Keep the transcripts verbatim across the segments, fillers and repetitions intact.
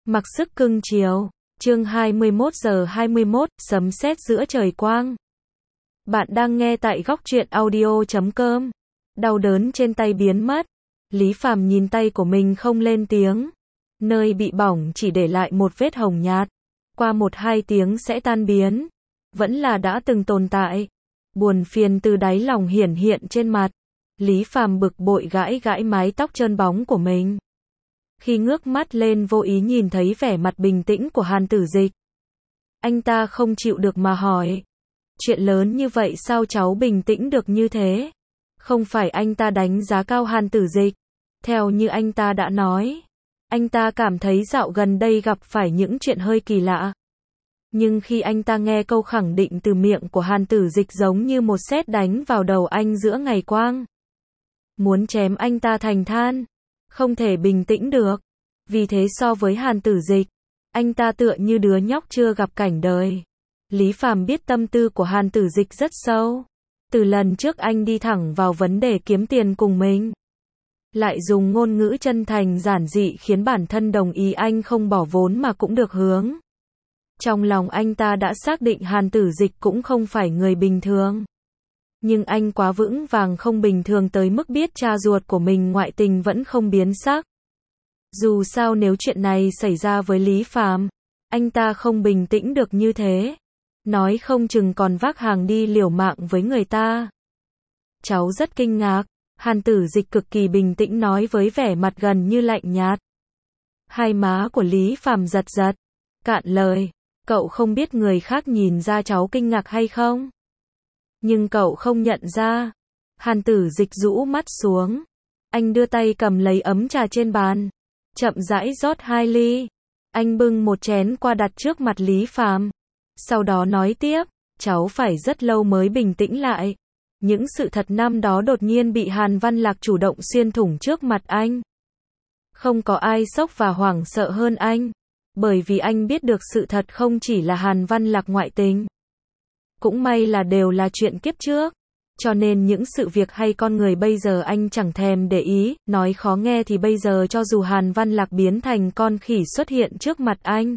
Mặc sức cưng chiều. Chương hai mươi mốt giờ hai mươi mốt, sấm sét giữa trời quang. Bạn đang nghe tại góc truyện audio chấm com. Đau đớn trên tay biến mất. Lý Phàm nhìn tay của mình không lên tiếng. Nơi bị bỏng chỉ để lại một vết hồng nhạt. Qua một hai tiếng sẽ tan biến. Vẫn là đã từng tồn tại. Buồn phiền từ đáy lòng hiển hiện trên mặt. Lý Phàm bực bội gãi gãi mái tóc trơn bóng của mình. Khi ngước mắt lên vô ý nhìn thấy vẻ mặt bình tĩnh của Hàn Tử Dịch. Anh ta không chịu được mà hỏi. Chuyện lớn như vậy sao cháu bình tĩnh được như thế? Không phải anh ta đánh giá cao Hàn Tử Dịch. Theo như anh ta đã nói, anh ta cảm thấy dạo gần đây gặp phải những chuyện hơi kỳ lạ. Nhưng khi anh ta nghe câu khẳng định từ miệng của Hàn Tử Dịch giống như một sét đánh vào đầu anh giữa ngày quang. Muốn chém anh ta thành than. Không thể bình tĩnh được. Vì thế so với Hàn Tử Dịch, anh ta tựa như đứa nhóc chưa gặp cảnh đời. Lý Phàm biết tâm tư của Hàn Tử Dịch rất sâu. Từ lần trước anh đi thẳng vào vấn đề kiếm tiền cùng mình. Lại dùng ngôn ngữ chân thành giản dị khiến bản thân đồng ý anh không bỏ vốn mà cũng được hướng. Trong lòng anh ta đã xác định Hàn Tử Dịch cũng không phải người bình thường. Nhưng anh quá vững vàng không bình thường tới mức biết cha ruột của mình ngoại tình vẫn không biến sắc. Dù sao nếu chuyện này xảy ra với Lý Phàm, anh ta không bình tĩnh được như thế. Nói không chừng còn vác hàng đi liều mạng với người ta. Cháu rất kinh ngạc, Hàn Tử Dịch cực kỳ bình tĩnh nói với vẻ mặt gần như lạnh nhạt. Hai má của Lý Phàm giật giật, cạn lời, cậu không biết người khác nhìn ra cháu kinh ngạc hay không? Nhưng cậu không nhận ra. Hàn Tử Dịch rũ mắt xuống. Anh đưa tay cầm lấy ấm trà trên bàn. Chậm rãi rót hai ly. Anh bưng một chén qua đặt trước mặt Lý Phàm. Sau đó nói tiếp, cháu phải rất lâu mới bình tĩnh lại. Những sự thật năm đó đột nhiên bị Hàn Văn Lạc chủ động xuyên thủng trước mặt anh. Không có ai sốc và hoảng sợ hơn anh. Bởi vì anh biết được sự thật không chỉ là Hàn Văn Lạc ngoại tình. Cũng may là đều là chuyện kiếp trước. Cho nên những sự việc hay con người bây giờ anh chẳng thèm để ý. Nói khó nghe thì bây giờ cho dù Hàn Văn Lạc biến thành con khỉ xuất hiện trước mặt anh,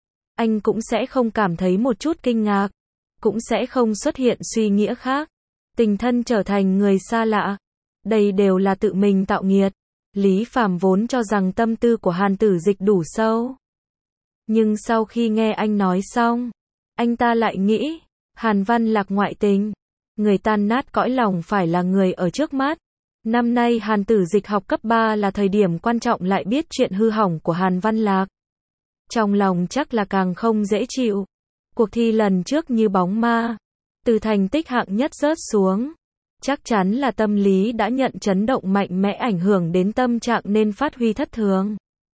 anh cũng sẽ không cảm thấy một chút kinh ngạc. Cũng sẽ không xuất hiện suy nghĩa khác. Tình thân trở thành người xa lạ. Đây đều là tự mình tạo nghiệt. Lý Phàm vốn cho rằng tâm tư của Hàn Tử Dịch đủ sâu. Nhưng sau khi nghe anh nói xong, anh ta lại nghĩ, Hàn Văn Lạc ngoại tình, người tan nát cõi lòng phải là người ở trước mắt. Năm nay Hàn Tử Dịch học cấp ba là thời điểm quan trọng lại biết chuyện hư hỏng của Hàn Văn Lạc. Trong lòng chắc là càng không dễ chịu. Cuộc thi lần trước như bóng ma. Từ thành tích hạng nhất rớt xuống. Chắc chắn là tâm lý đã nhận chấn động mạnh mẽ ảnh hưởng đến tâm trạng nên phát huy thất thường.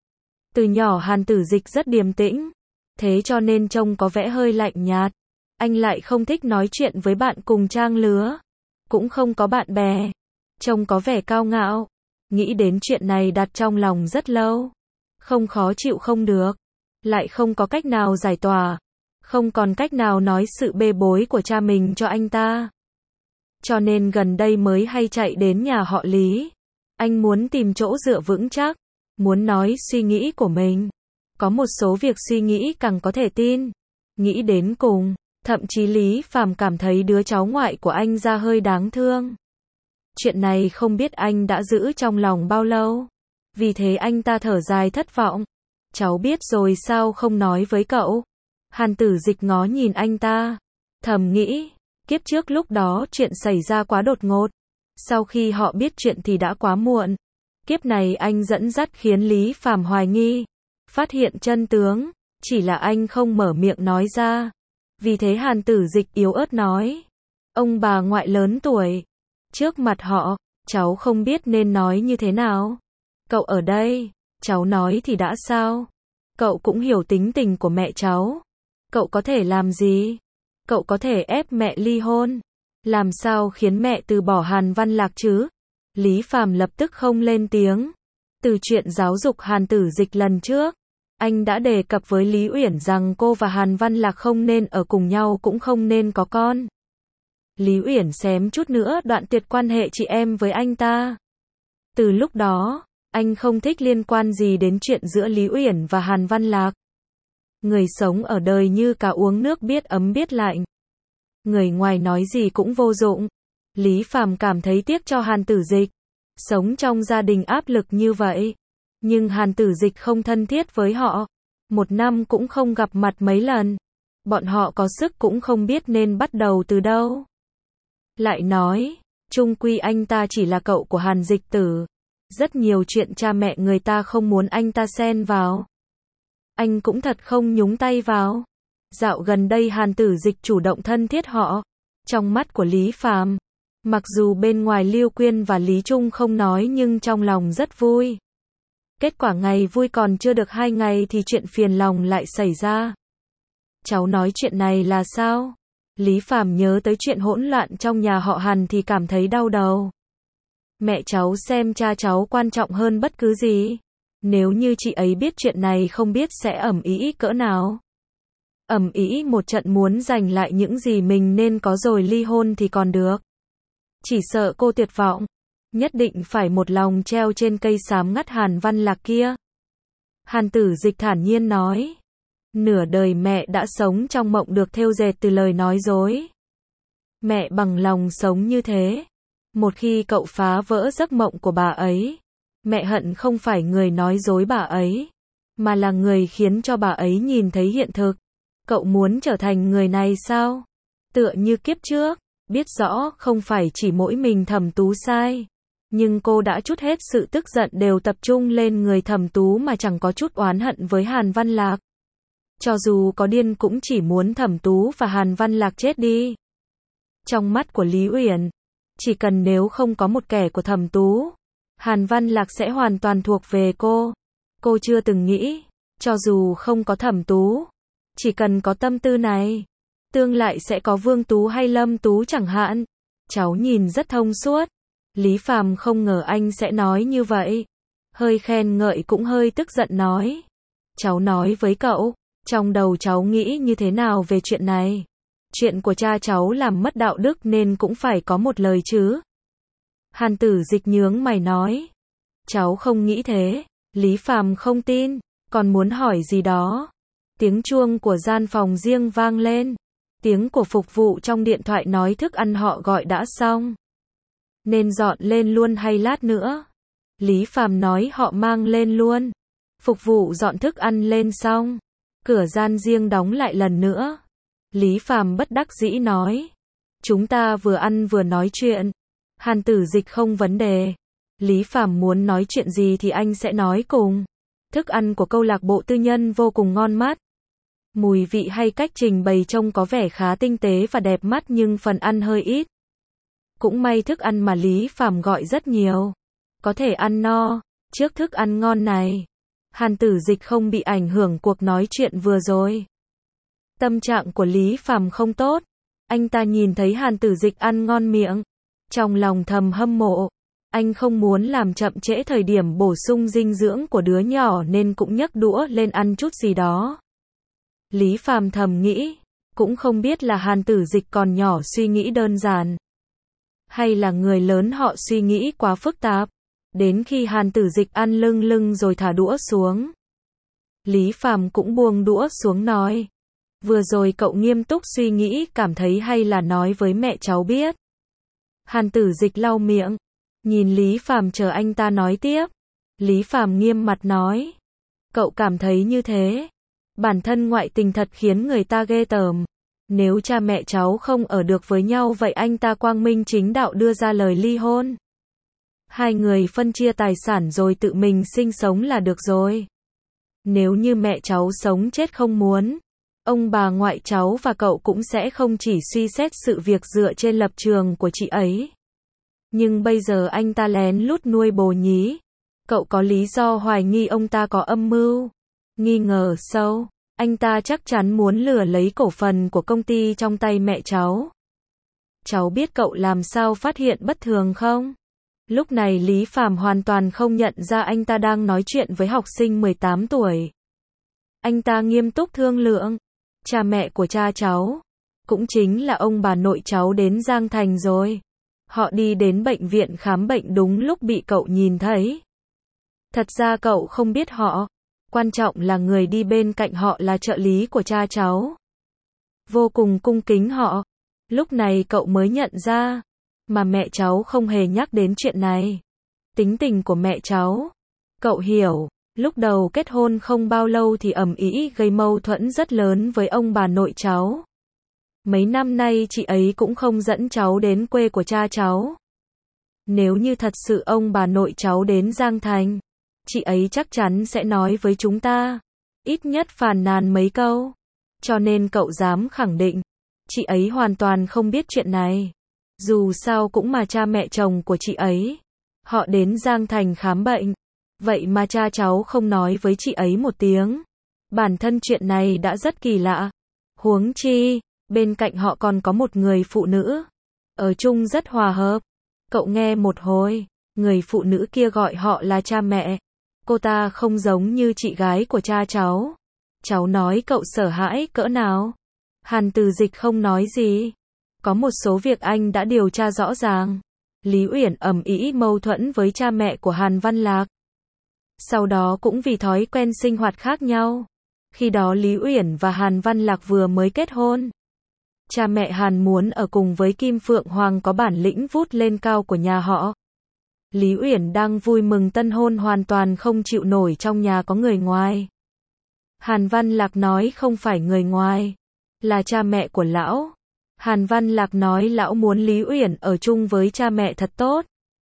Từ nhỏ Hàn Tử Dịch rất điềm tĩnh. Thế cho nên trông có vẻ hơi lạnh nhạt. Anh lại không thích nói chuyện với bạn cùng trang lứa. Cũng không có bạn bè. Trông có vẻ cao ngạo. Nghĩ đến chuyện này đặt trong lòng rất lâu. Không khó chịu không được. Lại không có cách nào giải tỏa. Không còn cách nào nói sự bê bối của cha mình cho anh ta. Cho nên gần đây mới hay chạy đến nhà họ Lý. Anh muốn tìm chỗ dựa vững chắc. Muốn nói suy nghĩ của mình. Có một số việc suy nghĩ càng có thể tin. Nghĩ đến cùng. Thậm chí Lý Phàm cảm thấy đứa cháu ngoại của anh ra hơi đáng thương. Chuyện này không biết anh đã giữ trong lòng bao lâu. Vì thế anh ta thở dài thất vọng. Cháu biết rồi sao không nói với cậu? Hàn Tử Dịch ngó nhìn anh ta. Thầm nghĩ, kiếp trước lúc đó chuyện xảy ra quá đột ngột. Sau khi họ biết chuyện thì đã quá muộn. Kiếp này anh dẫn dắt khiến Lý Phàm hoài nghi. Phát hiện chân tướng. Chỉ là anh không mở miệng nói ra. Vì thế Hàn Tử Dịch yếu ớt nói. Ông bà ngoại lớn tuổi. Trước mặt họ, cháu không biết nên nói như thế nào. Cậu ở đây, cháu nói thì đã sao? Cậu cũng hiểu tính tình của mẹ cháu. Cậu có thể làm gì? Cậu có thể ép mẹ ly hôn. Làm sao khiến mẹ từ bỏ Hàn Văn Lạc chứ? Lý Phàm lập tức không lên tiếng. Từ chuyện giáo dục Hàn Tử Dịch lần trước, anh đã đề cập với Lý Uyển rằng cô và Hàn Văn Lạc không nên ở cùng nhau cũng không nên có con. Lý Uyển xém chút nữa đoạn tuyệt quan hệ chị em với anh ta. Từ lúc đó, Anh không thích liên quan gì đến chuyện giữa Lý Uyển và Hàn Văn Lạc. Người sống ở đời như cá uống nước biết ấm biết lạnh. Người ngoài nói gì cũng vô dụng. Lý Phàm cảm thấy tiếc cho Hàn Tử Dịch. Sống trong gia đình áp lực như vậy. Nhưng Hàn Tử Dịch không thân thiết với họ. Một năm cũng không gặp mặt mấy lần. Bọn họ có sức cũng không biết nên bắt đầu từ đâu. Lại nói, chung quy anh ta chỉ là cậu của Hàn Dịch Tử. Rất nhiều chuyện cha mẹ người ta không muốn anh ta xen vào. Anh cũng thật không nhúng tay vào. Dạo gần đây Hàn Tử Dịch chủ động thân thiết họ. Trong mắt của Lý Phàm, mặc dù bên ngoài Lưu Quyên và Lý Trung không nói nhưng trong lòng rất vui. Kết quả ngày vui còn chưa được hai ngày thì chuyện phiền lòng lại xảy ra. Cháu nói chuyện này là sao? Lý Phàm nhớ tới chuyện hỗn loạn trong nhà họ Hàn thì cảm thấy đau đầu. Mẹ cháu xem cha cháu quan trọng hơn bất cứ gì. Nếu như chị ấy biết chuyện này không biết sẽ ầm ĩ cỡ nào. Ầm ĩ một trận muốn giành lại những gì mình nên có rồi ly hôn thì còn được. Chỉ sợ cô tuyệt vọng. Nhất định phải một lòng treo trên cây sám ngắt Hàn Văn Lạc kia. Hàn Tử Dịch thản nhiên nói. Nửa đời mẹ đã sống trong mộng được thêu dệt từ lời nói dối. Mẹ bằng lòng sống như thế. Một khi cậu phá vỡ giấc mộng của bà ấy, mẹ hận không phải người nói dối bà ấy, mà là người khiến cho bà ấy nhìn thấy hiện thực. Cậu muốn trở thành người này sao? Tựa như kiếp trước, biết rõ không phải chỉ mỗi mình Thẩm Tú sai, nhưng cô đã trút hết sự tức giận đều tập trung lên người Thẩm Tú mà chẳng có chút oán hận với Hàn Văn Lạc. Cho dù có điên cũng chỉ muốn Thẩm Tú và Hàn Văn Lạc chết đi. Trong mắt của Lý Uyển, chỉ cần nếu không có một kẻ của Thẩm Tú, Hàn Văn Lạc sẽ hoàn toàn thuộc về cô. Cô chưa từng nghĩ, cho dù không có Thẩm Tú, chỉ cần có tâm tư này, tương lại sẽ có Vương Tú hay Lâm Tú chẳng hạn. Cháu nhìn rất thông suốt. Lý Phàm không ngờ anh sẽ nói như vậy. Hơi khen ngợi cũng hơi tức giận nói. Cháu nói với cậu, trong đầu cháu nghĩ như thế nào về chuyện này? Chuyện của cha cháu làm mất đạo đức nên cũng phải có một lời chứ. Hàn Tử Dịch nhướng mày nói. Cháu không nghĩ thế. Lý Phàm không tin, còn muốn hỏi gì đó. Tiếng chuông của gian phòng riêng vang lên. Tiếng của phục vụ trong điện thoại nói thức ăn họ gọi đã xong. Nên dọn lên luôn hay lát nữa? Lý Phàm nói họ mang lên luôn. Phục vụ dọn thức ăn lên xong, cửa gian riêng đóng lại lần nữa. Lý Phàm bất đắc dĩ nói. Chúng ta vừa ăn vừa nói chuyện. Hàn Tử Dịch không vấn đề. Lý Phàm muốn nói chuyện gì thì anh sẽ nói cùng. Thức ăn của câu lạc bộ tư nhân vô cùng ngon mắt. Mùi vị hay cách trình bày trông có vẻ khá tinh tế và đẹp mắt nhưng phần ăn hơi ít. Cũng may thức ăn mà Lý Phàm gọi rất nhiều. Có thể ăn no. Trước thức ăn ngon này, Hàn Tử Dịch không bị ảnh hưởng cuộc nói chuyện vừa rồi. Tâm trạng của Lý Phàm không tốt. Anh ta nhìn thấy Hàn Tử Dịch ăn ngon miệng, trong lòng thầm hâm mộ. Anh không muốn làm chậm trễ thời điểm bổ sung dinh dưỡng của đứa nhỏ nên cũng nhấc đũa lên ăn chút gì đó. Lý Phàm thầm nghĩ, cũng không biết là Hàn Tử Dịch còn nhỏ suy nghĩ đơn giản, hay là người lớn họ suy nghĩ quá phức tạp. Đến khi Hàn Tử Dịch ăn lưng lưng rồi thả đũa xuống, Lý Phàm cũng buông đũa xuống nói. Vừa rồi cậu nghiêm túc suy nghĩ cảm thấy hay là nói với mẹ cháu biết. Hàn Tử Dịch lau miệng, nhìn Lý Phàm chờ anh ta nói tiếp. Lý Phàm nghiêm mặt nói. Cậu cảm thấy như thế. Bản thân ngoại tình thật khiến người ta ghê tởm. Nếu cha mẹ cháu không ở được với nhau vậy anh ta quang minh chính đạo đưa ra lời ly hôn. Hai người phân chia tài sản rồi tự mình sinh sống là được rồi. Nếu như mẹ cháu sống chết không muốn, ông bà ngoại cháu và cậu cũng sẽ không chỉ suy xét sự việc dựa trên lập trường của chị ấy. Nhưng bây giờ anh ta lén lút nuôi bồ nhí. Cậu có lý do hoài nghi ông ta có âm mưu. Nghi ngờ sâu, anh ta chắc chắn muốn lừa lấy cổ phần của công ty trong tay mẹ cháu. Cháu biết cậu làm sao phát hiện bất thường không? Lúc này Lý Phàm hoàn toàn không nhận ra anh ta đang nói chuyện với học sinh mười tám tuổi. Anh ta nghiêm túc thương lượng. Cha mẹ của cha cháu, cũng chính là ông bà nội cháu đến Giang Thành rồi. Họ đi đến bệnh viện khám bệnh đúng lúc bị cậu nhìn thấy. Thật ra cậu không biết họ. Quan trọng là người đi bên cạnh họ là trợ lý của cha cháu. Vô cùng cung kính họ. Lúc này cậu mới nhận ra. Mà mẹ cháu không hề nhắc đến chuyện này. Tính tình của mẹ cháu. Cậu hiểu. Lúc đầu kết hôn không bao lâu thì ầm ĩ gây mâu thuẫn rất lớn với ông bà nội cháu. Mấy năm nay chị ấy cũng không dẫn cháu đến quê của cha cháu. Nếu như thật sự ông bà nội cháu đến Giang Thành, chị ấy chắc chắn sẽ nói với chúng ta. Ít nhất phàn nàn mấy câu. Cho nên cậu dám khẳng định, chị ấy hoàn toàn không biết chuyện này. Dù sao cũng mà cha mẹ chồng của chị ấy. Họ đến Giang Thành khám bệnh. Vậy mà cha cháu không nói với chị ấy một tiếng. Bản thân chuyện này đã rất kỳ lạ. Huống chi, bên cạnh họ còn có một người phụ nữ. Ở chung rất hòa hợp. Cậu nghe một hồi, người phụ nữ kia gọi họ là cha mẹ. Cô ta không giống như chị gái của cha cháu. Cháu nói cậu sợ hãi cỡ nào? Hàn Từ Dịch không nói gì. Có một số việc anh đã điều tra rõ ràng. Lý Uyển ầm ĩ mâu thuẫn với cha mẹ của Hàn Văn Lạc. Sau đó cũng vì thói quen sinh hoạt khác nhau. Khi đó Lý Uyển và Hàn Văn Lạc vừa mới kết hôn. Cha mẹ Hàn muốn ở cùng với Kim Phượng Hoàng có bản lĩnh vút lên cao của nhà họ. Lý Uyển đang vui mừng tân hôn hoàn toàn không chịu nổi trong nhà có người ngoài. Hàn Văn Lạc nói không phải người ngoài, là cha mẹ của lão. Hàn Văn Lạc nói lão muốn Lý Uyển ở chung với cha mẹ thật tốt.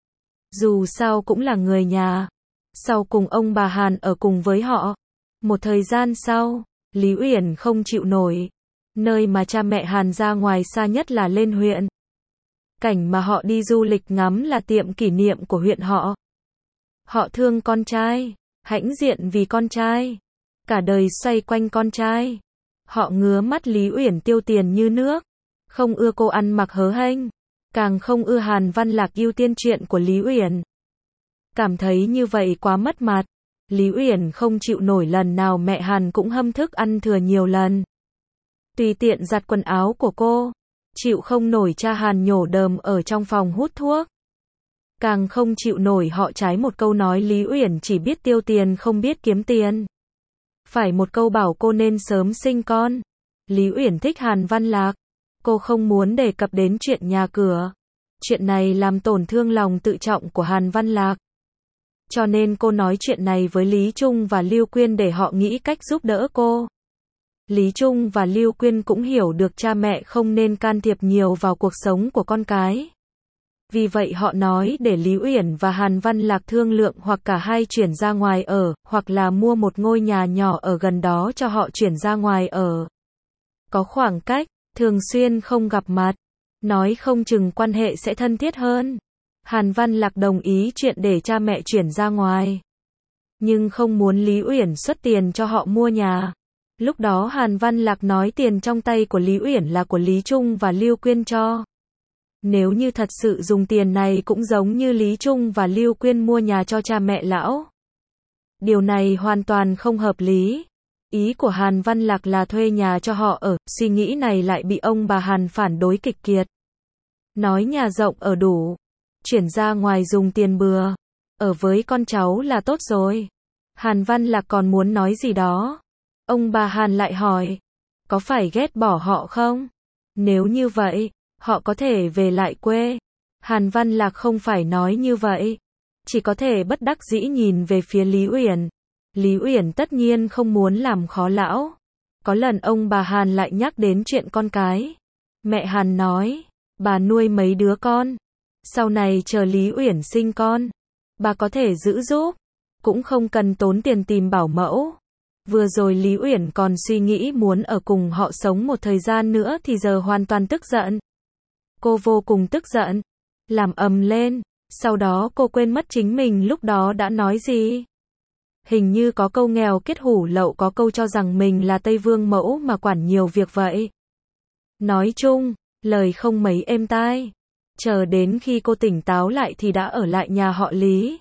Dù sao cũng là người nhà. Sau cùng ông bà Hàn ở cùng với họ. Một thời gian sau, Lý Uyển không chịu nổi. Nơi mà cha mẹ Hàn ra ngoài xa nhất là lên huyện. Cảnh mà họ đi du lịch ngắm là tiệm kỷ niệm của huyện họ. Họ thương con trai, hãnh diện vì con trai. Cả đời xoay quanh con trai. Họ ngứa mắt Lý Uyển tiêu tiền như nước. Không ưa cô ăn mặc hớ hênh. Càng không ưa Hàn Văn Lạc ưu tiên chuyện của Lý Uyển. Cảm thấy như vậy quá mất mặt. Lý Uyển không chịu nổi lần nào mẹ Hàn cũng hâm thức ăn thừa nhiều lần. Tùy tiện giặt quần áo của cô. Chịu không nổi cha Hàn nhổ đờm ở trong phòng hút thuốc. Càng không chịu nổi họ trái một câu nói Lý Uyển chỉ biết tiêu tiền không biết kiếm tiền. Phải một câu bảo cô nên sớm sinh con. Lý Uyển thích Hàn Văn Lạc. Cô không muốn đề cập đến chuyện nhà cửa. Chuyện này làm tổn thương lòng tự trọng của Hàn Văn Lạc. Cho nên cô nói chuyện này với Lý Trung và Lưu Quyên để họ nghĩ cách giúp đỡ cô. Lý Trung và Lưu Quyên cũng hiểu được cha mẹ không nên can thiệp nhiều vào cuộc sống của con cái. Vì vậy họ nói để Lý Uyển và Hàn Văn Lạc thương lượng hoặc cả hai chuyển ra ngoài ở, hoặc là mua một ngôi nhà nhỏ ở gần đó cho họ chuyển ra ngoài ở. Có khoảng cách, thường xuyên không gặp mặt, nói không chừng quan hệ sẽ thân thiết hơn. Hàn Văn Lạc đồng ý chuyện để cha mẹ chuyển ra ngoài. Nhưng không muốn Lý Uyển xuất tiền cho họ mua nhà. Lúc đó Hàn Văn Lạc nói tiền trong tay của Lý Uyển là của Lý Trung và Lưu Quyên cho. Nếu như thật sự dùng tiền này cũng giống như Lý Trung và Lưu Quyên mua nhà cho cha mẹ lão. Điều này hoàn toàn không hợp lý. Ý của Hàn Văn Lạc là thuê nhà cho họ ở, suy nghĩ này lại bị ông bà Hàn phản đối kịch kiệt. Nói nhà rộng ở đủ, chuyển ra ngoài dùng tiền bừa, ở với con cháu là tốt rồi. Hàn Văn Lạc còn muốn nói gì đó. Ông bà Hàn lại hỏi, có phải ghét bỏ họ không? Nếu như vậy, họ có thể về lại quê. Hàn Văn Lạc không phải nói như vậy, chỉ có thể bất đắc dĩ nhìn về phía Lý Uyển. Lý Uyển tất nhiên không muốn làm khó lão. Có lần ông bà Hàn lại nhắc đến chuyện con cái. Mẹ Hàn nói, bà nuôi mấy đứa con. Sau này chờ Lý Uyển sinh con, bà có thể giữ giúp, cũng không cần tốn tiền tìm bảo mẫu. Vừa rồi Lý Uyển còn suy nghĩ muốn ở cùng họ sống một thời gian nữa thì giờ hoàn toàn tức giận. Cô vô cùng tức giận, làm ầm lên, sau đó cô quên mất chính mình lúc đó đã nói gì. Hình như có câu nghèo kết hủ lậu, có câu cho rằng mình là Tây Vương mẫu mà quản nhiều việc vậy. Nói chung, lời không mấy êm tai. Chờ đến khi cô tỉnh táo lại thì đã ở lại nhà họ Lý.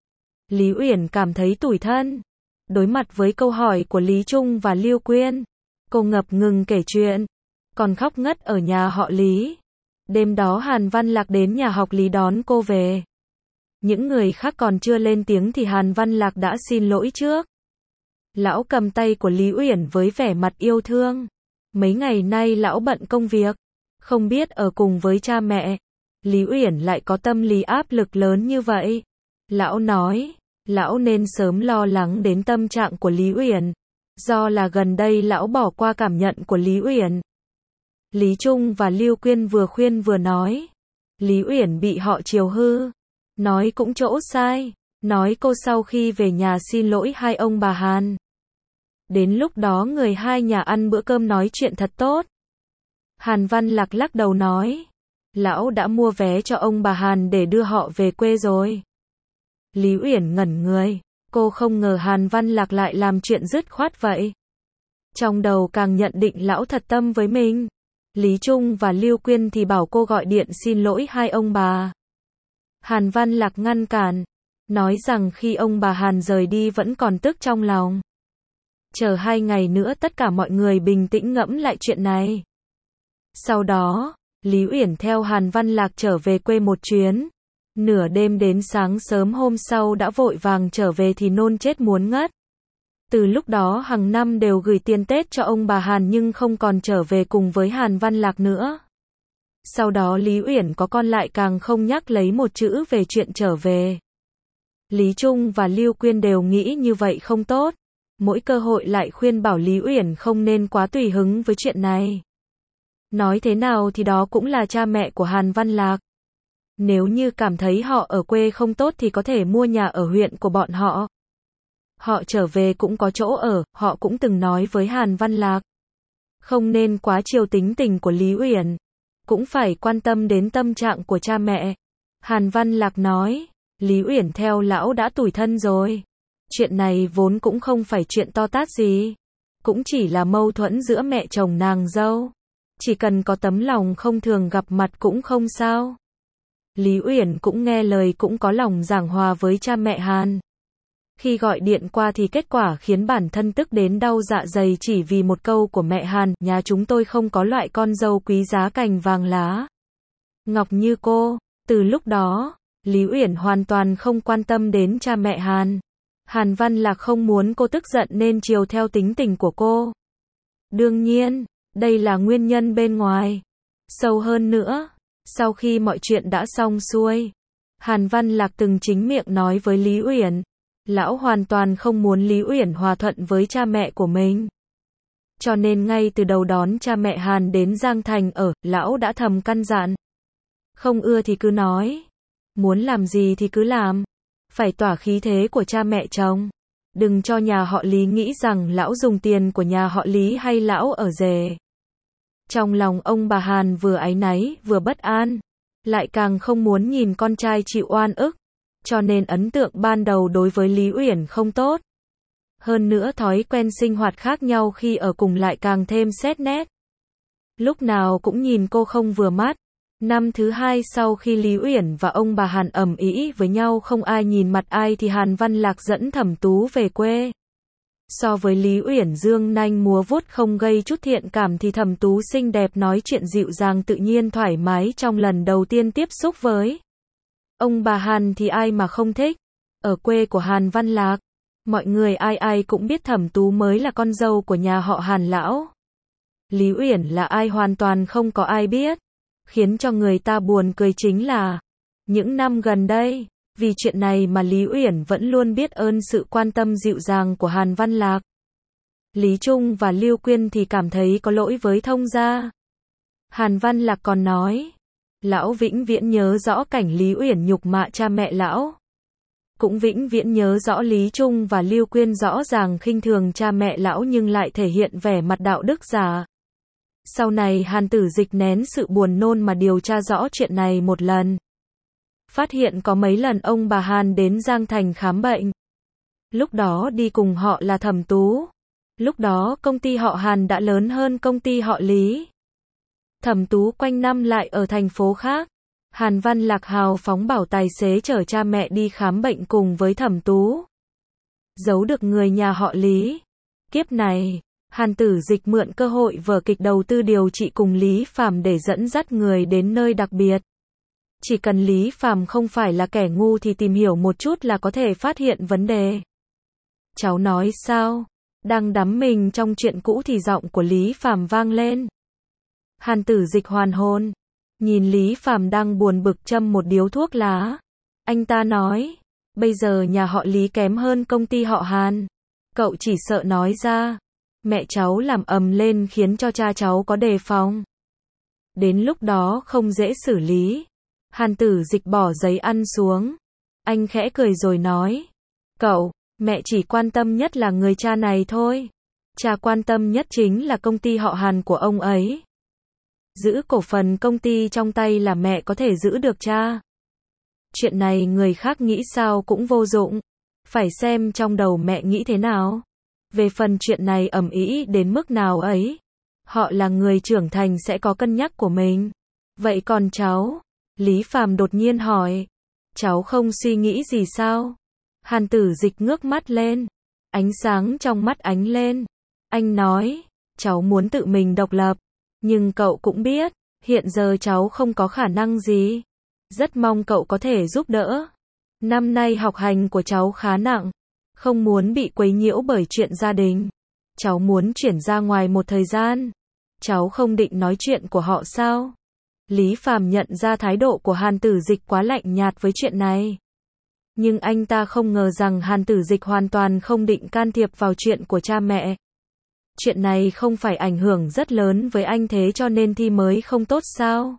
Lý Uyển cảm thấy tủi thân. Đối mặt với câu hỏi của Lý Trung và Lưu Quyên, cô ngập ngừng kể chuyện, còn khóc ngất ở nhà họ Lý. Đêm đó Hàn Văn Lạc đến nhà học Lý đón cô về. Những người khác còn chưa lên tiếng thì Hàn Văn Lạc đã xin lỗi trước. Lão cầm tay của Lý Uyển với vẻ mặt yêu thương. Mấy ngày nay lão bận công việc, không biết ở cùng với cha mẹ. Lý Uyển lại có tâm lý áp lực lớn như vậy. Lão nói, lão nên sớm lo lắng đến tâm trạng của Lý Uyển. Do là gần đây lão bỏ qua cảm nhận của Lý Uyển. Lý Trung và Lưu Quyên vừa khuyên vừa nói. Lý Uyển bị họ chiều hư. Nói cũng chỗ sai. Nói cô sau khi về nhà xin lỗi hai ông bà Hàn. Đến lúc đó người hai nhà ăn bữa cơm nói chuyện thật tốt. Hàn Văn Lạc lắc đầu nói. Lão đã mua vé cho ông bà Hàn để đưa họ về quê rồi. Lý Uyển ngẩn người. Cô không ngờ Hàn Văn Lạc lại làm chuyện dứt khoát vậy. Trong đầu càng nhận định lão thật tâm với mình. Lý Trung và Lưu Quyên thì bảo cô gọi điện xin lỗi hai ông bà. Hàn Văn Lạc ngăn cản. Nói rằng khi ông bà Hàn rời đi vẫn còn tức trong lòng. Chờ hai ngày nữa tất cả mọi người bình tĩnh ngẫm lại chuyện này. Sau đó, Lý Uyển theo Hàn Văn Lạc trở về quê một chuyến. Nửa đêm đến sáng sớm hôm sau đã vội vàng trở về thì nôn chết muốn ngất. Từ lúc đó hàng năm đều gửi tiền Tết cho ông bà Hàn nhưng không còn trở về cùng với Hàn Văn Lạc nữa. Sau đó Lý Uyển có con lại càng không nhắc lấy một chữ về chuyện trở về. Lý Trung và Lưu Quyên đều nghĩ như vậy không tốt. Mỗi cơ hội lại khuyên bảo Lý Uyển không nên quá tùy hứng với chuyện này. Nói thế nào thì đó cũng là cha mẹ của Hàn Văn Lạc. Nếu như cảm thấy họ ở quê không tốt thì có thể mua nhà ở huyện của bọn họ. Họ trở về cũng có chỗ ở, họ cũng từng nói với Hàn Văn Lạc. Không nên quá chiều tính tình của Lý Uyển. Cũng phải quan tâm đến tâm trạng của cha mẹ. Hàn Văn Lạc nói, Lý Uyển theo lão đã tủi thân rồi. Chuyện này vốn cũng không phải chuyện to tát gì. Cũng chỉ là mâu thuẫn giữa mẹ chồng nàng dâu. Chỉ cần có tấm lòng không thường gặp mặt cũng không sao. Lý Uyển cũng nghe lời cũng có lòng giảng hòa với cha mẹ Hàn. Khi gọi điện qua thì kết quả khiến bản thân tức đến đau dạ dày chỉ vì một câu của mẹ Hàn, nhà chúng tôi không có loại con dâu quý giá cành vàng lá ngọc như cô. Từ lúc đó, Lý Uyển hoàn toàn không quan tâm đến cha mẹ Hàn. Hàn Văn Lạc không muốn cô tức giận nên chiều theo tính tình của cô. Đương nhiên, đây là nguyên nhân bên ngoài. Sâu hơn nữa, sau khi mọi chuyện đã xong xuôi, Hàn Văn Lạc từng chính miệng nói với Lý Uyển, lão hoàn toàn không muốn Lý Uyển hòa thuận với cha mẹ của mình. Cho nên ngay từ đầu đón cha mẹ Hàn đến Giang Thành ở, lão đã thầm căn dặn. Không ưa thì cứ nói. Muốn làm gì thì cứ làm. Phải tỏa khí thế của cha mẹ chồng. Đừng cho nhà họ Lý nghĩ rằng lão dùng tiền của nhà họ Lý hay lão ở rể. Trong lòng ông bà Hàn vừa áy náy vừa bất an. Lại càng không muốn nhìn con trai chịu oan ức. Cho nên ấn tượng ban đầu đối với Lý Uyển không tốt. Hơn nữa thói quen sinh hoạt khác nhau khi ở cùng lại càng thêm xét nét. Lúc nào cũng nhìn cô không vừa mắt. Năm thứ hai sau khi Lý Uyển và ông bà Hàn ầm ĩ với nhau không ai nhìn mặt ai thì Hàn Văn Lạc dẫn Thẩm Tú về quê. So với Lý Uyển dương nanh múa vuốt không gây chút thiện cảm thì Thẩm Tú xinh đẹp nói chuyện dịu dàng tự nhiên thoải mái trong lần đầu tiên tiếp xúc với ông bà Hàn thì ai mà không thích. Ở quê của Hàn Văn Lạc, mọi người ai ai cũng biết Thẩm Tú mới là con dâu của nhà họ Hàn lão. Lý Uyển là ai hoàn toàn không có ai biết. Khiến cho người ta buồn cười chính là, những năm gần đây, vì chuyện này mà Lý Uyển vẫn luôn biết ơn sự quan tâm dịu dàng của Hàn Văn Lạc. Lý Trung và Lưu Quyên thì cảm thấy có lỗi với thông gia. Hàn Văn Lạc còn nói, lão vĩnh viễn nhớ rõ cảnh Lý Uyển nhục mạ cha mẹ lão. Cũng vĩnh viễn nhớ rõ Lý Trung và Lưu Quyên rõ ràng khinh thường cha mẹ lão nhưng lại thể hiện vẻ mặt đạo đức giả. Sau này Hàn Tử Dịch nén sự buồn nôn mà điều tra rõ chuyện này một lần. Phát hiện có mấy lần ông bà Hàn đến Giang Thành khám bệnh. Lúc đó đi cùng họ là Thẩm Tú. Lúc đó công ty họ Hàn đã lớn hơn công ty họ Lý. Thẩm Tú quanh năm lại ở thành phố khác. Hàn Văn Lạc hào phóng bảo tài xế chở cha mẹ đi khám bệnh cùng với Thẩm Tú. Giấu được người nhà họ Lý. Kiếp này, Hàn Tử Dịch mượn cơ hội vở kịch đầu tư điều trị cùng Lý Phàm để dẫn dắt người đến nơi đặc biệt. Chỉ cần Lý Phàm không phải là kẻ ngu thì tìm hiểu một chút là có thể phát hiện vấn đề. Cháu nói sao? Đang đắm mình trong chuyện cũ thì giọng của Lý Phàm vang lên. Hàn Tử Dịch hoàn hồn, nhìn Lý Phàm đang buồn bực châm một điếu thuốc lá. Anh ta nói, bây giờ nhà họ Lý kém hơn công ty họ Hàn. Cậu chỉ sợ nói ra, mẹ cháu làm ầm lên khiến cho cha cháu có đề phòng. Đến lúc đó không dễ xử lý. Hàn Tử Dịch bỏ giấy ăn xuống. Anh khẽ cười rồi nói, cậu, mẹ chỉ quan tâm nhất là người cha này thôi. Cha quan tâm nhất chính là công ty họ Hàn của ông ấy. Giữ cổ phần công ty trong tay là mẹ có thể giữ được cha. Chuyện này người khác nghĩ sao cũng vô dụng. Phải xem trong đầu mẹ nghĩ thế nào. Về phần chuyện này ầm ĩ đến mức nào ấy, họ là người trưởng thành sẽ có cân nhắc của mình. Vậy còn cháu? Lý Phàm đột nhiên hỏi. Cháu không suy nghĩ gì sao? Hàn Tử Dịch ngước mắt lên. Ánh sáng trong mắt ánh lên. Anh nói, cháu muốn tự mình độc lập. Nhưng cậu cũng biết, hiện giờ cháu không có khả năng gì. Rất mong cậu có thể giúp đỡ. Năm nay học hành của cháu khá nặng. Không muốn bị quấy nhiễu bởi chuyện gia đình. Cháu muốn chuyển ra ngoài một thời gian. Cháu không định nói chuyện của họ sao? Lý Phàm nhận ra thái độ của Hàn Tử Dịch quá lạnh nhạt với chuyện này. Nhưng anh ta không ngờ rằng Hàn Tử Dịch hoàn toàn không định can thiệp vào chuyện của cha mẹ. Chuyện này không phải ảnh hưởng rất lớn với anh thế cho nên thi mới không tốt sao?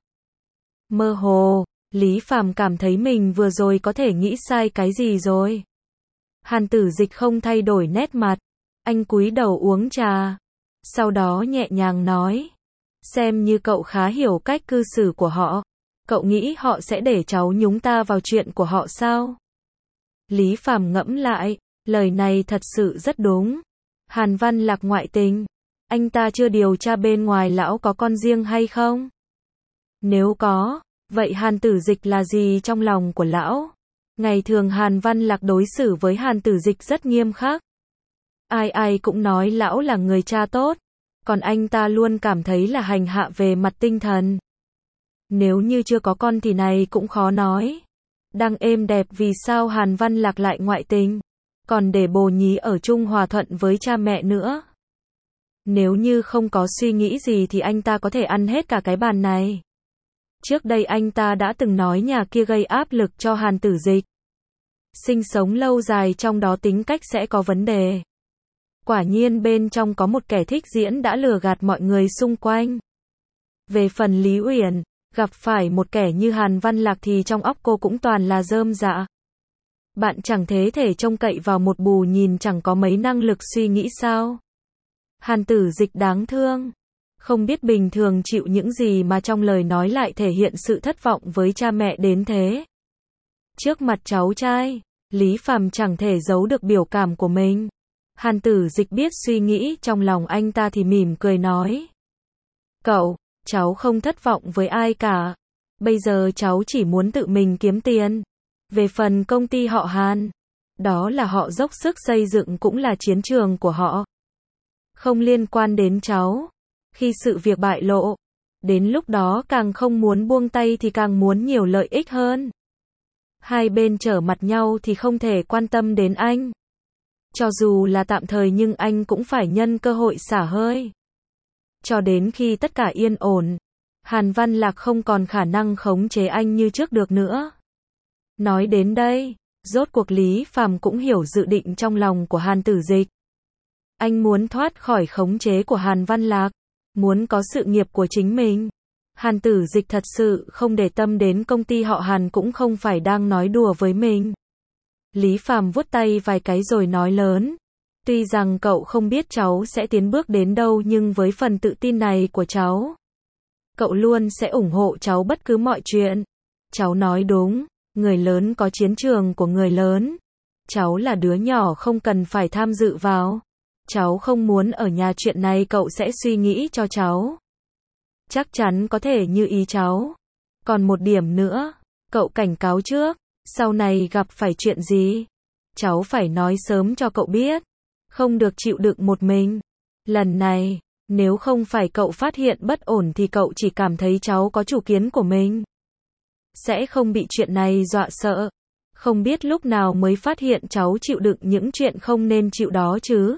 Mơ hồ, Lý Phàm cảm thấy mình vừa rồi có thể nghĩ sai cái gì rồi. Hàn Tử Dịch không thay đổi nét mặt. Anh cúi đầu uống trà. Sau đó nhẹ nhàng nói. Xem như cậu khá hiểu cách cư xử của họ. Cậu nghĩ họ sẽ để cháu nhúng ta vào chuyện của họ sao? Lý Phàm ngẫm lại. Lời này thật sự rất đúng. Hàn Văn Lạc ngoại tình. Anh ta chưa điều tra bên ngoài lão có con riêng hay không? Nếu có, vậy Hàn Tử Dịch là gì trong lòng của lão? Ngày thường Hàn Văn Lạc đối xử với Hàn Tử Dịch rất nghiêm khắc. Ai ai cũng nói lão là người cha tốt. Còn anh ta luôn cảm thấy là hành hạ về mặt tinh thần. Nếu như chưa có con thì này cũng khó nói. Đang êm đẹp vì sao Hàn Văn Lạc lại ngoại tình? Còn để bồ nhí ở chung hòa thuận với cha mẹ nữa. Nếu như không có suy nghĩ gì thì anh ta có thể ăn hết cả cái bàn này. Trước đây anh ta đã từng nói nhà kia gây áp lực cho Hàn Tử Dịch. Sinh sống lâu dài trong đó tính cách sẽ có vấn đề. Quả nhiên bên trong có một kẻ thích diễn đã lừa gạt mọi người xung quanh. Về phần Lý Uyển, gặp phải một kẻ như Hàn Văn Lạc thì trong óc cô cũng toàn là rơm rạ. Bạn chẳng thế thể trông cậy vào một bù nhìn chẳng có mấy năng lực suy nghĩ sao? Hàn Tử Dịch đáng thương. Không biết bình thường chịu những gì mà trong lời nói lại thể hiện sự thất vọng với cha mẹ đến thế. Trước mặt cháu trai, Lý Phàm chẳng thể giấu được biểu cảm của mình. Hàn Tử Dịch biết suy nghĩ trong lòng anh ta thì mỉm cười nói. Cậu, cháu không thất vọng với ai cả. Bây giờ cháu chỉ muốn tự mình kiếm tiền. Về phần công ty họ Hàn, đó là họ dốc sức xây dựng cũng là chiến trường của họ. Không liên quan đến cháu. Khi sự việc bại lộ, đến lúc đó càng không muốn buông tay thì càng muốn nhiều lợi ích hơn. Hai bên trở mặt nhau thì không thể quan tâm đến anh. Cho dù là tạm thời nhưng anh cũng phải nhân cơ hội xả hơi. Cho đến khi tất cả yên ổn, Hàn Văn Lạc không còn khả năng khống chế anh như trước được nữa. Nói đến đây, rốt cuộc Lý Phàm cũng hiểu dự định trong lòng của Hàn Tử Dịch. Anh muốn thoát khỏi khống chế của Hàn Văn Lạc, muốn có sự nghiệp của chính mình. Hàn Tử Dịch thật sự không để tâm đến công ty họ Hàn cũng không phải đang nói đùa với mình. Lý Phàm vuốt tay vài cái rồi nói lớn. Tuy rằng cậu không biết cháu sẽ tiến bước đến đâu nhưng với phần tự tin này của cháu, cậu luôn sẽ ủng hộ cháu bất cứ mọi chuyện. Cháu nói đúng, người lớn có chiến trường của người lớn. Cháu là đứa nhỏ không cần phải tham dự vào. Cháu không muốn ở nhà chuyện này cậu sẽ suy nghĩ cho cháu. Chắc chắn có thể như ý cháu. Còn một điểm nữa, cậu cảnh cáo trước, sau này gặp phải chuyện gì, cháu phải nói sớm cho cậu biết. Không được chịu đựng một mình. Lần này, nếu không phải cậu phát hiện bất ổn thì cậu chỉ cảm thấy cháu có chủ kiến của mình. sẽ không bị chuyện này dọa sợ. Không biết lúc nào mới phát hiện cháu chịu đựng những chuyện không nên chịu đó chứ.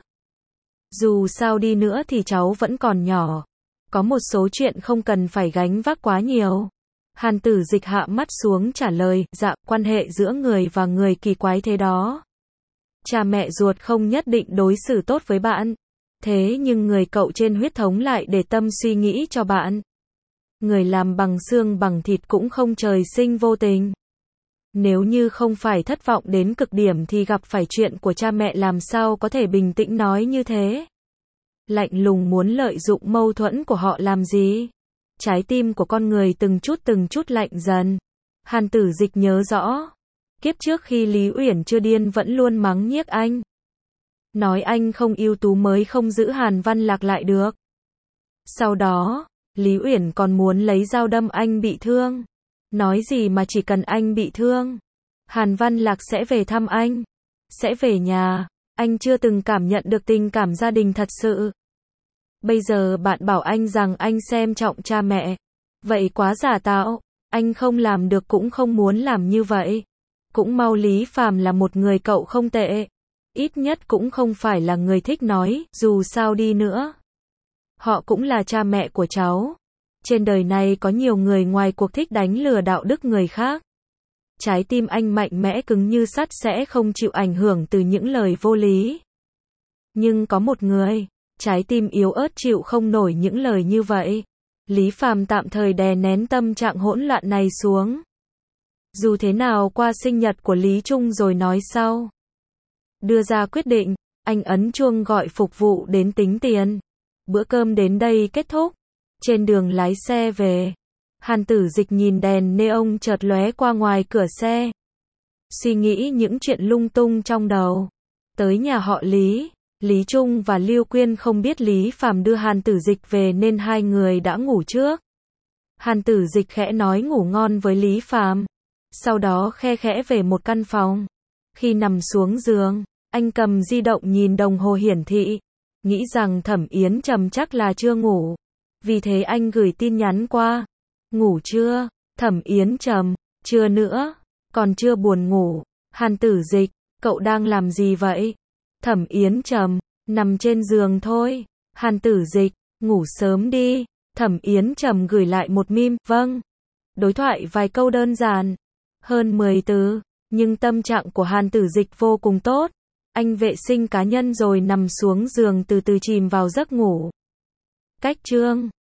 Dù sao đi nữa thì cháu vẫn còn nhỏ. Có một số chuyện không cần phải gánh vác quá nhiều. Hàn Tử Dịch hạ mắt xuống trả lời, dạ, quan hệ giữa người và người kỳ quái thế đó. Cha mẹ ruột không nhất định đối xử tốt với bạn. Thế nhưng người cậu trên huyết thống lại để tâm suy nghĩ cho bạn. Người làm bằng xương bằng thịt cũng không trời sinh vô tình. Nếu như không phải thất vọng đến cực điểm thì gặp phải chuyện của cha mẹ làm sao có thể bình tĩnh nói như thế. Lạnh lùng muốn lợi dụng mâu thuẫn của họ làm gì? Trái tim của con người từng chút từng chút lạnh dần. Hàn Tử Dịch nhớ rõ. Kiếp trước khi Lý Uyển chưa điên vẫn luôn mắng nhiếc anh. Nói anh không ưu tú mới không giữ Hàn Văn Lạc lại được. Sau đó, Lý Uyển còn muốn lấy dao đâm anh bị thương. Nói gì mà chỉ cần anh bị thương, Hàn Văn Lạc sẽ về thăm anh, sẽ về nhà. Anh chưa từng cảm nhận được tình cảm gia đình thật sự. Bây giờ bạn bảo anh rằng anh xem trọng cha mẹ. Vậy quá giả tạo. Anh không làm được cũng không muốn làm như vậy. Cũng mau Lý Phàm là một người cậu không tệ. Ít nhất cũng không phải là người thích nói, dù sao đi nữa. Họ cũng là cha mẹ của cháu. Trên đời này có nhiều người ngoài cuộc thích đánh lừa đạo đức người khác. Trái tim anh mạnh mẽ cứng như sắt sẽ không chịu ảnh hưởng từ những lời vô lý. Nhưng có một người, trái tim yếu ớt chịu không nổi những lời như vậy. Lý Phàm tạm thời đè nén tâm trạng hỗn loạn này xuống. Dù thế nào qua sinh nhật của Lý Trung rồi nói sau. Đưa ra quyết định, anh ấn chuông gọi phục vụ đến tính tiền. Bữa cơm đến đây kết thúc. Trên đường lái xe về, Hàn Tử Dịch nhìn đèn neon chợt lóe qua ngoài cửa xe. Suy nghĩ những chuyện lung tung trong đầu. Tới nhà họ Lý, Lý Trung và Lưu Quyên không biết Lý Phàm đưa Hàn Tử Dịch về nên hai người đã ngủ trước. Hàn Tử Dịch khẽ nói ngủ ngon với Lý Phàm, sau đó khe khẽ về một căn phòng. Khi nằm xuống giường, anh cầm di động nhìn đồng hồ hiển thị, nghĩ rằng Thẩm Yến Trầm chắc là chưa ngủ. Vì thế anh gửi tin nhắn qua. Ngủ chưa? Thẩm Yến Trầm, chưa nữa, còn chưa buồn ngủ. Hàn Tử Dịch, cậu đang làm gì vậy? Thẩm Yến Trầm, nằm trên giường thôi. Hàn Tử Dịch, ngủ sớm đi. Thẩm Yến Trầm gửi lại một meme, vâng. Đối thoại vài câu đơn giản, hơn mười từ, nhưng tâm trạng của Hàn Tử Dịch vô cùng tốt. Anh vệ sinh cá nhân rồi nằm xuống giường từ từ chìm vào giấc ngủ. Cách chương